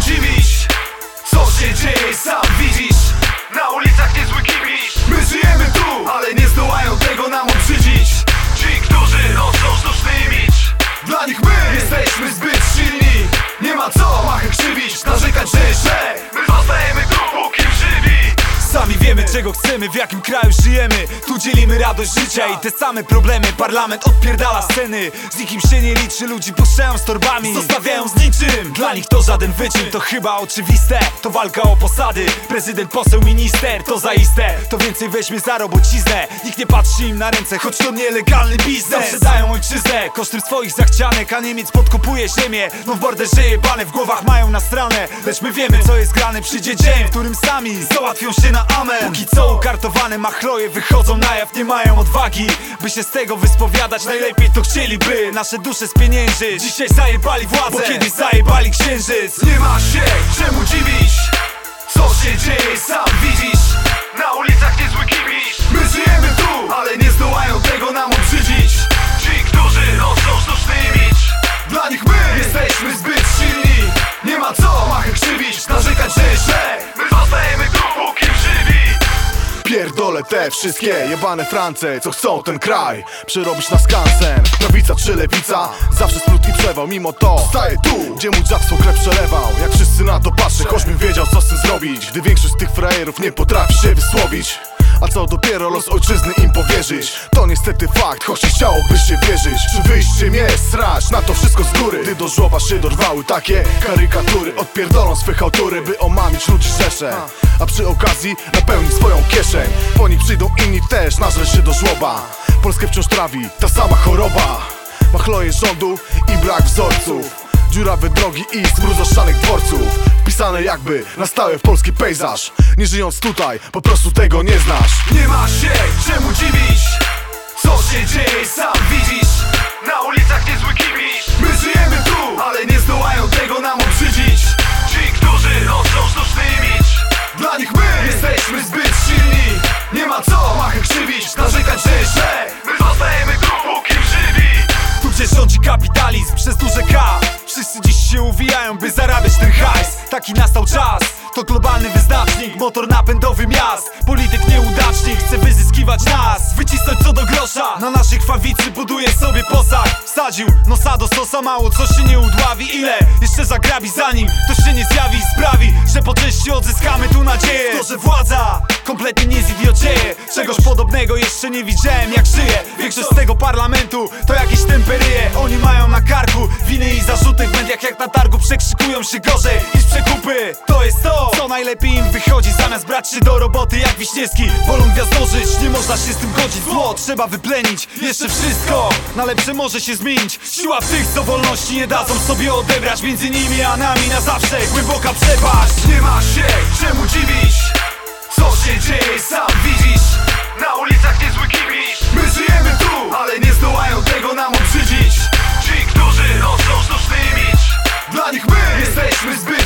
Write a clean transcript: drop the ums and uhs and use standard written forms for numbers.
dziwisz? Co się dzieje, sam widzisz. Na ulicach niezły kibisz. My żyjemy tu, ale nie zdołają tego nam obrzydzić. Ci, którzy noszą sztuczny imidż. Dla nich my jesteśmy zbyt silni. Nie ma co machę krzywić, narzekać, że my zostajemy tu, póki żywi. Sami wiemy, czego chcemy, w jakim kraju żyjemy. Tu dzielimy radość życia i te same problemy. Parlament odpierdala sceny, z nikim się nie liczy. Ludzi puszczają z torbami, zostawiają z niczym. Dla nich to żaden wyczyn, to chyba oczywiste. To walka o posady, prezydent, poseł, minister. To zaiste, to więcej weźmy za robociznę. Nikt nie patrzy im na ręce, choć to nielegalny biznes. Sprzedają ojczyznę kosztem swoich zachcianek, a Niemiec podkupuje ziemię. No w borderze jebane, w głowach mają nasrane. Lecz my wiemy, co jest grane, przyjdzie dzień, w którym sami załatwią się na amen. Póki co ukartowane machloje wychodzą na jaw, nie mają odwagi, by się z tego wyspowiadać. Najlepiej to chcieliby nasze dusze spieniężyć. Dzisiaj zajebali władzę, bo kiedyś zajebali księżyc. Nie ma się czemu dziwić. Co się dzieje, sam widzisz. Na ulicach niezły kibisz. My żyjemy tu, ale nie zdołają tego nam obrzydzić. Ci, którzy noszą sztuczny imidż. Dla nich my jesteśmy zbyt silni. Nie ma co machę krzywić, narzekać, że my zostajemy tu, póki żywi. Pierdolę te wszystkie jebane France, co chcą ten kraj przerobić na skansen. Prawica czy lewica, zawsze smród i przewał. Mimo to staję tu, gdzie mój dziad swą krew przelewał. Jak wszyscy na to patrzę, choćbym wiedział, co z tym zrobić, gdy większość z tych frajerów nie potrafi się wysłowić. A co dopiero los ojczyzny im powierzyć? To niestety fakt, choć nie chciałoby się wierzyć. Czy wyjściem jest srać na to wszystko z góry, gdy do żłoba się dorwały takie karykatury. Odpierdolą swych autory, by omamić ludzi rzesze, a przy okazji napełnić swoją kieszeń. Po nich przyjdą inni też, nażreć się do żłoba. Polskę wciąż trawi ta sama choroba. Machloje rządu i brak wzorców, dziurawe drogi i smród zaszczanych dworców, wpisane jakby na stałe w polski pejzaż. Nie żyjąc tutaj, po prostu tego nie znasz. Nie ma się czemu dziwić. Co się dzieje, sam widzisz. Na ulicach niezły kibisz. My żyjemy tu, ale nie zdołają tego nam obrzydzić. Ci, którzy noszą sztuczny imidż. Dla nich my jesteśmy zbyt silni. Nie ma co machę krzywić, narzekać, że my zostajemy tu, póki żywi. Tu gdzie rządzi kapitalizm przez duże K, wszyscy dziś się uwijają, by zarabiać ten hajs. Taki nastał czas, to globalny wyznacznik, motor napędowy miast. Polityk nieudacznik chce wyzyskiwać nas, wycisnąć co do grosza. Na naszej krwawicy buduje sobie posag. Wsadził nosa do stosa, mało co się nie udławi. Ile jeszcze zagrabi, zanim to się nie zjawi i sprawi, że po części odzyskamy tu nadzieję. To, że władza kompletnie nie zidiocieje. Czegoś podobnego jeszcze nie widziałem, jak żyje. Większość z tego parlamentu to jakieś temperyje. Oni mają na karku winy i zarzuty, w mediach jak na targu przekrzykują się gorzej niż przekupy. To jest to, co najlepiej im wychodzi, zamiast brać się do roboty jak Wiśniewski. Wolą gwiazdożyć, nie można się z tym godzić. Zło trzeba wyplenić, jeszcze wszystko na lepsze może się zmienić. Siła w tych, co wolności nie dadzą sobie odebrać. Między nimi a nami na zawsze głęboka przepaść. Nie ma się czemu dziwić. Co się dzieje, sam widzisz. Na ulicach niezły kibisz. My żyjemy tu, ale nie zdołają tego nam obrzydzić. Ci, którzy noszą sztuczny imidż. Dla nich my jesteśmy zbyt